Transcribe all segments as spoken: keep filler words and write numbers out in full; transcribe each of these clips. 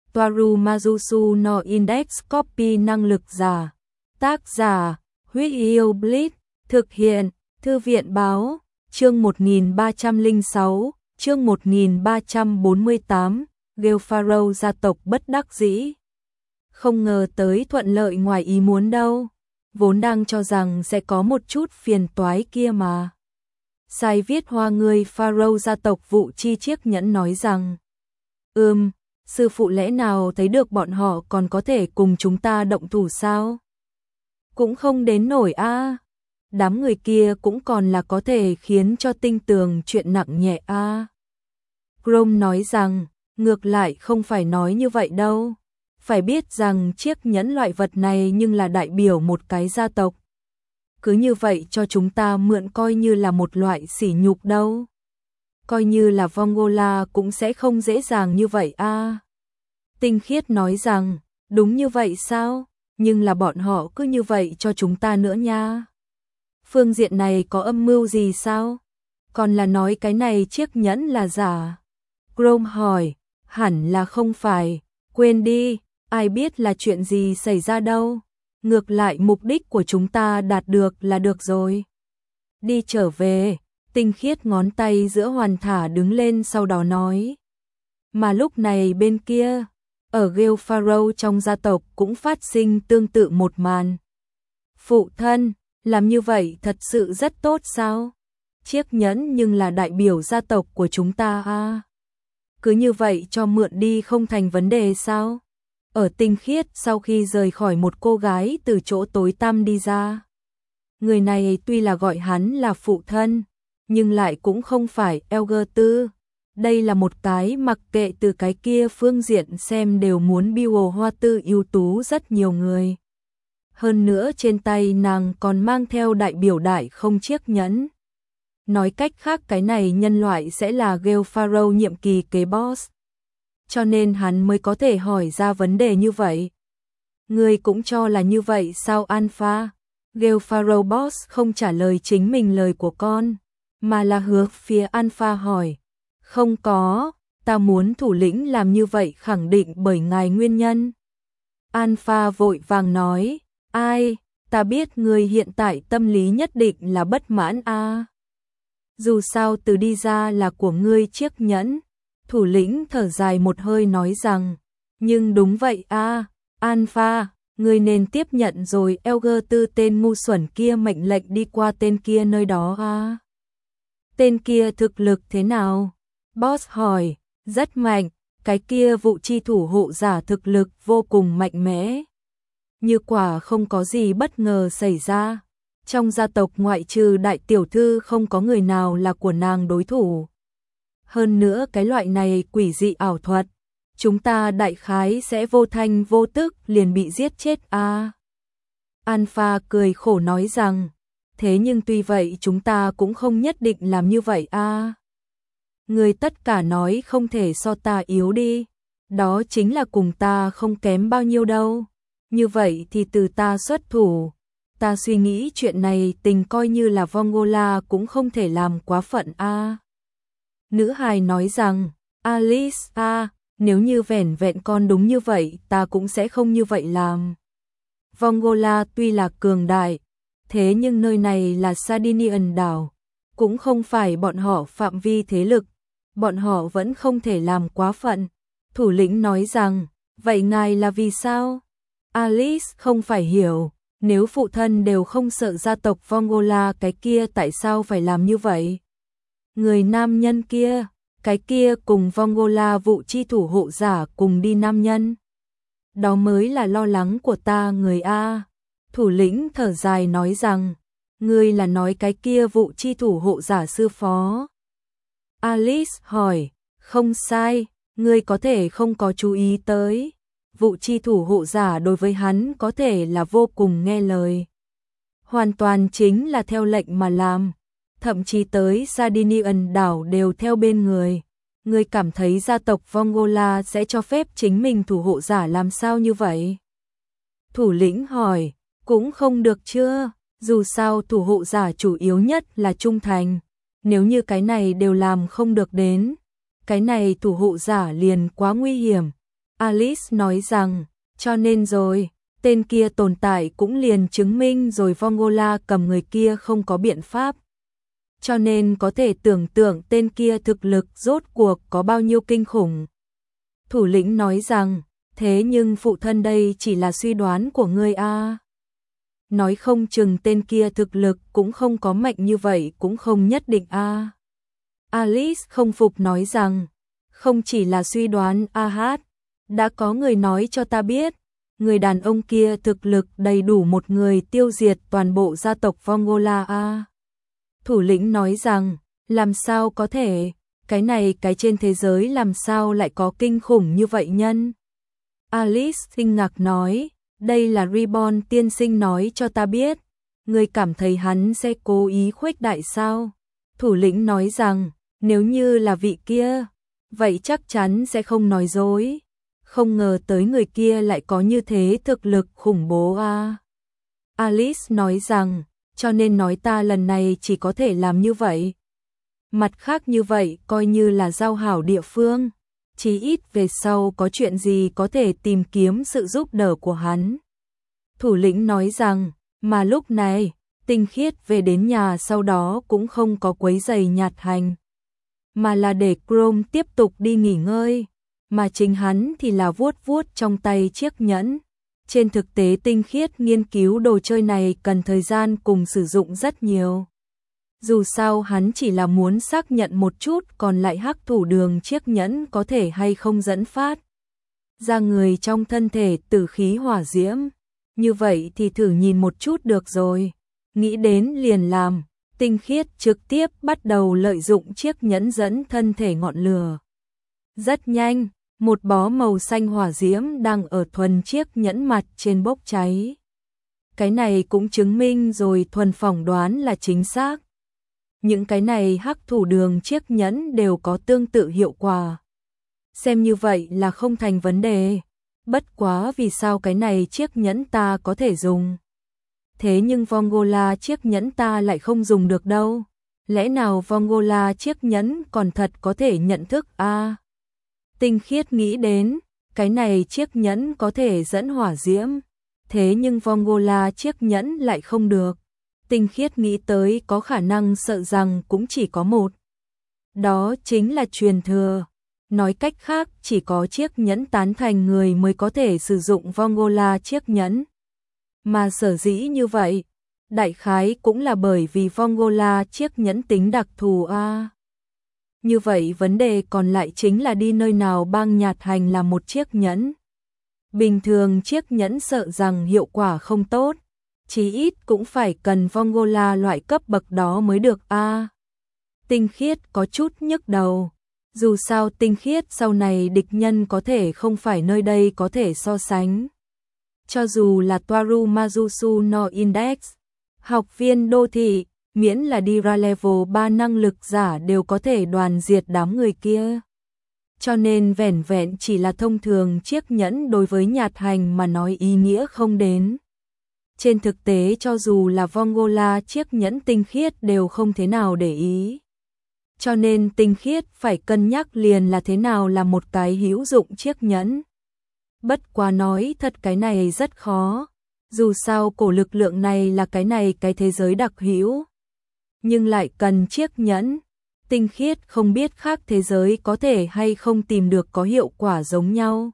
Toaru Majusu no Index Copy năng lực giả. Tác giả, Huyết Yêu Blitz, thực hiện, Thư viện báo, chương một nghìn ba trăm lẻ sáu, chương một nghìn ba trăm bốn mươi tám, Gelfaro gia tộc bất đắc dĩ. Không ngờ tới thuận lợi ngoài ý muốn đâu, vốn đang cho rằng sẽ có một chút phiền toái kia mà. Sai viết hoa người Pharaoh gia tộc vụ chi chiếc nhẫn nói rằng, ừm, sư phụ lẽ nào thấy được bọn họ còn có thể cùng chúng ta động thủ sao? Cũng không đến nổi a. À. Đám người kia cũng còn là có thể khiến cho tinh tường chuyện nặng nhẹ a. À. Grom nói rằng, ngược lại không phải nói như vậy đâu. Phải biết rằng chiếc nhẫn loại vật này nhưng là đại biểu một cái gia tộc. Cứ như vậy cho chúng ta mượn coi như là một loại sỉ nhục đâu. Coi như là Vongola cũng sẽ không dễ dàng như vậy a. À. Tinh khiết nói rằng, đúng như vậy sao? Nhưng là bọn họ cứ như vậy cho chúng ta nữa nha. Phương diện này có âm mưu gì sao? Còn là nói cái này chiếc nhẫn là giả. Grom hỏi, hẳn là không phải, quên đi, ai biết là chuyện gì xảy ra đâu. Ngược lại mục đích của chúng ta đạt được là được rồi. Đi trở về, tinh khiết ngón tay giữa hoàn thả đứng lên sau đó nói. Mà lúc này bên kia, ở Gelfaro trong gia tộc cũng phát sinh tương tự một màn. Phụ thân, làm như vậy thật sự rất tốt sao? Chiếc nhẫn nhưng là đại biểu gia tộc của chúng ta à? Cứ như vậy cho mượn đi không thành vấn đề sao? Ở tinh khiết sau khi rời khỏi một cô gái từ chỗ tối tăm đi ra. Người này tuy là gọi hắn là phụ thân, nhưng lại cũng không phải Elger Tư. Đây là một cái mặc kệ từ cái kia phương diện xem đều muốn biêu hoa tư ưu tú rất nhiều người. Hơn nữa trên tay nàng còn mang theo đại biểu đại không chiếc nhẫn. Nói cách khác cái này nhân loại sẽ là Gelfaro nhiệm kỳ kế boss. Cho nên hắn mới có thể hỏi ra vấn đề như vậy. Người cũng cho là như vậy sao Alpha? Gelfaro boss không trả lời chính mình lời của con, mà là hướng phía Alpha hỏi. Không có, ta muốn thủ lĩnh làm như vậy khẳng định bởi ngài nguyên nhân. Alpha vội vàng nói, ai, ta biết người hiện tại tâm lý nhất định là bất mãn a. À. Dù sao từ đi ra là của ngươi chiếc nhẫn. Thủ lĩnh thở dài một hơi nói rằng, nhưng đúng vậy a, à, Alpha, ngươi nên tiếp nhận rồi Elger Tư tên ngu xuẩn kia mệnh lệnh đi qua tên kia nơi đó a. À. Tên kia thực lực thế nào? Boss hỏi, rất mạnh, cái kia vụ chi thủ hộ giả thực lực vô cùng mạnh mẽ. Như quả không có gì bất ngờ xảy ra, trong gia tộc ngoại trừ đại tiểu thư không có người nào là của nàng đối thủ. Hơn nữa cái loại này quỷ dị ảo thuật, chúng ta đại khái sẽ vô thanh vô tức liền bị giết chết a. À. Alpha cười khổ nói rằng, thế nhưng tuy vậy chúng ta cũng không nhất định làm như vậy a. À. Người tất cả nói không thể so ta yếu đi, đó chính là cùng ta không kém bao nhiêu đâu. Như vậy thì từ ta xuất thủ, ta suy nghĩ chuyện này tình coi như là Vongola cũng không thể làm quá phận a. À. Nữ hài nói rằng, Alice a, à, nếu như vẻn vẹn con đúng như vậy ta cũng sẽ không như vậy làm. Vongola tuy là cường đại, thế nhưng nơi này là Sardinian đảo, cũng không phải bọn họ phạm vi thế lực, bọn họ vẫn không thể làm quá phận. Thủ lĩnh nói rằng, vậy ngài là vì sao? Alice không phải hiểu, nếu phụ thân đều không sợ gia tộc Vongola cái kia tại sao phải làm như vậy? Người nam nhân kia, cái kia cùng Vongola vụ chi thủ hộ giả cùng đi nam nhân. Đó mới là lo lắng của ta người A. Thủ lĩnh thở dài nói rằng, người là nói cái kia vụ chi thủ hộ giả sư phó. Alice hỏi, không sai, người có thể không có chú ý tới. Vụ chi thủ hộ giả đối với hắn có thể là vô cùng nghe lời. Hoàn toàn chính là theo lệnh mà làm. Thậm chí tới Sardinian đảo đều theo bên người. Người cảm thấy gia tộc Vongola sẽ cho phép chính mình thủ hộ giả làm sao như vậy? Thủ lĩnh hỏi, cũng không được chưa? Dù sao thủ hộ giả chủ yếu nhất là trung thành. Nếu như cái này đều làm không được đến, cái này thủ hộ giả liền quá nguy hiểm. Alice nói rằng, cho nên rồi, tên kia tồn tại cũng liền chứng minh rồi Vongola cầm người kia không có biện pháp. Cho nên có thể tưởng tượng tên kia thực lực rốt cuộc có bao nhiêu kinh khủng. Thủ lĩnh nói rằng, thế nhưng phụ thân đây chỉ là suy đoán của ngươi a. Nói không chừng tên kia thực lực cũng không có mạnh như vậy cũng không nhất định a. Alice không phục nói rằng, không chỉ là suy đoán a hát, đã có người nói cho ta biết, người đàn ông kia thực lực đầy đủ một người tiêu diệt toàn bộ gia tộc Vongola a. Thủ lĩnh nói rằng, làm sao có thể, cái này cái trên thế giới làm sao lại có kinh khủng như vậy nhân. Alice kinh ngạc nói, đây là Reborn tiên sinh nói cho ta biết, ngươi cảm thấy hắn sẽ cố ý khuếch đại sao? Thủ lĩnh nói rằng, nếu như là vị kia, vậy chắc chắn sẽ không nói dối. Không ngờ tới người kia lại có như thế thực lực khủng bố a. Alice nói rằng, cho nên nói ta lần này chỉ có thể làm như vậy. Mặt khác như vậy coi như là giao hảo địa phương, chí ít về sau có chuyện gì có thể tìm kiếm sự giúp đỡ của hắn. Thủ lĩnh nói rằng, mà lúc này, Tinh Khiết về đến nhà sau đó cũng không có quấy giày Nhạt Hành, mà là để Chrome tiếp tục đi nghỉ ngơi, mà chính hắn thì là vuốt vuốt trong tay chiếc nhẫn. Trên thực tế Tinh Khiết nghiên cứu đồ chơi này cần thời gian cùng sử dụng rất nhiều. Dù sao hắn chỉ là muốn xác nhận một chút còn lại hắc thủ đường chiếc nhẫn có thể hay không dẫn phát ra người trong thân thể tử khí hỏa diễm. Như vậy thì thử nhìn một chút được rồi. Nghĩ đến liền làm, Tinh Khiết trực tiếp bắt đầu lợi dụng chiếc nhẫn dẫn thân thể ngọn lửa. Rất nhanh, một bó màu xanh hỏa diễm đang ở thuần chiếc nhẫn mặt trên bốc cháy. Cái này cũng chứng minh rồi thuần phỏng đoán là chính xác. Những cái này hắc thủ đường chiếc nhẫn đều có tương tự hiệu quả. Xem như vậy là không thành vấn đề. Bất quá vì sao cái này chiếc nhẫn ta có thể dùng. Thế nhưng Vongola chiếc nhẫn ta lại không dùng được đâu. Lẽ nào Vongola chiếc nhẫn còn thật có thể nhận thức a? À, Tinh Khiết nghĩ đến, cái này chiếc nhẫn có thể dẫn hỏa diễm. Thế nhưng Vongola chiếc nhẫn lại không được. Tinh Khiết nghĩ tới có khả năng sợ rằng cũng chỉ có một. Đó chính là truyền thừa. Nói cách khác chỉ có chiếc nhẫn tán thành người mới có thể sử dụng Vongola chiếc nhẫn. Mà sở dĩ như vậy, đại khái cũng là bởi vì Vongola chiếc nhẫn tính đặc thù a. À, như vậy vấn đề còn lại chính là đi nơi nào bang Nhạt Hành là một chiếc nhẫn. Bình thường chiếc nhẫn sợ rằng hiệu quả không tốt. Chí ít cũng phải cần Vongola loại cấp bậc đó mới được a. À, Tinh Khiết có chút nhức đầu. Dù sao Tinh Khiết sau này địch nhân có thể không phải nơi đây có thể so sánh. Cho dù là Toaru Majusu no Index, học viên đô thị, miễn là đi ra level ba năng lực giả đều có thể đoàn diệt đám người kia. Cho nên vẻn vẹn chỉ là thông thường chiếc nhẫn đối với Nhạt Hành mà nói ý nghĩa không đến. Trên thực tế cho dù là Vongola chiếc nhẫn Tinh Khiết đều không thế nào để ý. Cho nên Tinh Khiết phải cân nhắc liền là thế nào là một cái hữu dụng chiếc nhẫn. Bất quá nói thật cái này rất khó. Dù sao cổ lực lượng này là cái này cái thế giới đặc hữu. Nhưng lại cần chiếc nhẫn. Tinh Khiết không biết khác thế giới có thể hay không tìm được có hiệu quả giống nhau.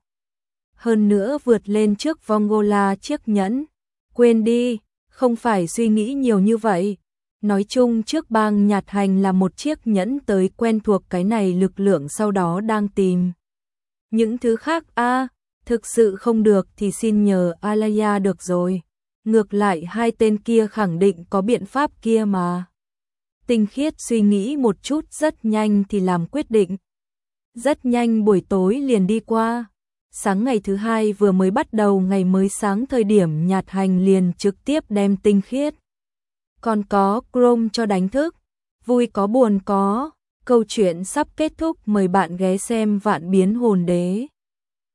Hơn nữa vượt lên trước Vongola chiếc nhẫn. Quên đi, không phải suy nghĩ nhiều như vậy. Nói chung trước bang Nhạt Hành là một chiếc nhẫn tới quen thuộc cái này lực lượng sau đó đang tìm. Những thứ khác a à, thực sự không được thì xin nhờ Alaya được rồi. Ngược lại hai tên kia khẳng định có biện pháp kia mà. Tinh Khiết suy nghĩ một chút rất nhanh thì làm quyết định. Rất nhanh buổi tối liền đi qua. Sáng ngày thứ hai vừa mới bắt đầu ngày mới sáng thời điểm Nhạt Hành liền trực tiếp đem Tinh Khiết. Còn có Chrome cho đánh thức. Vui có buồn có. Câu chuyện sắp kết thúc, mời bạn ghé xem Vạn Biến Hồn Đế.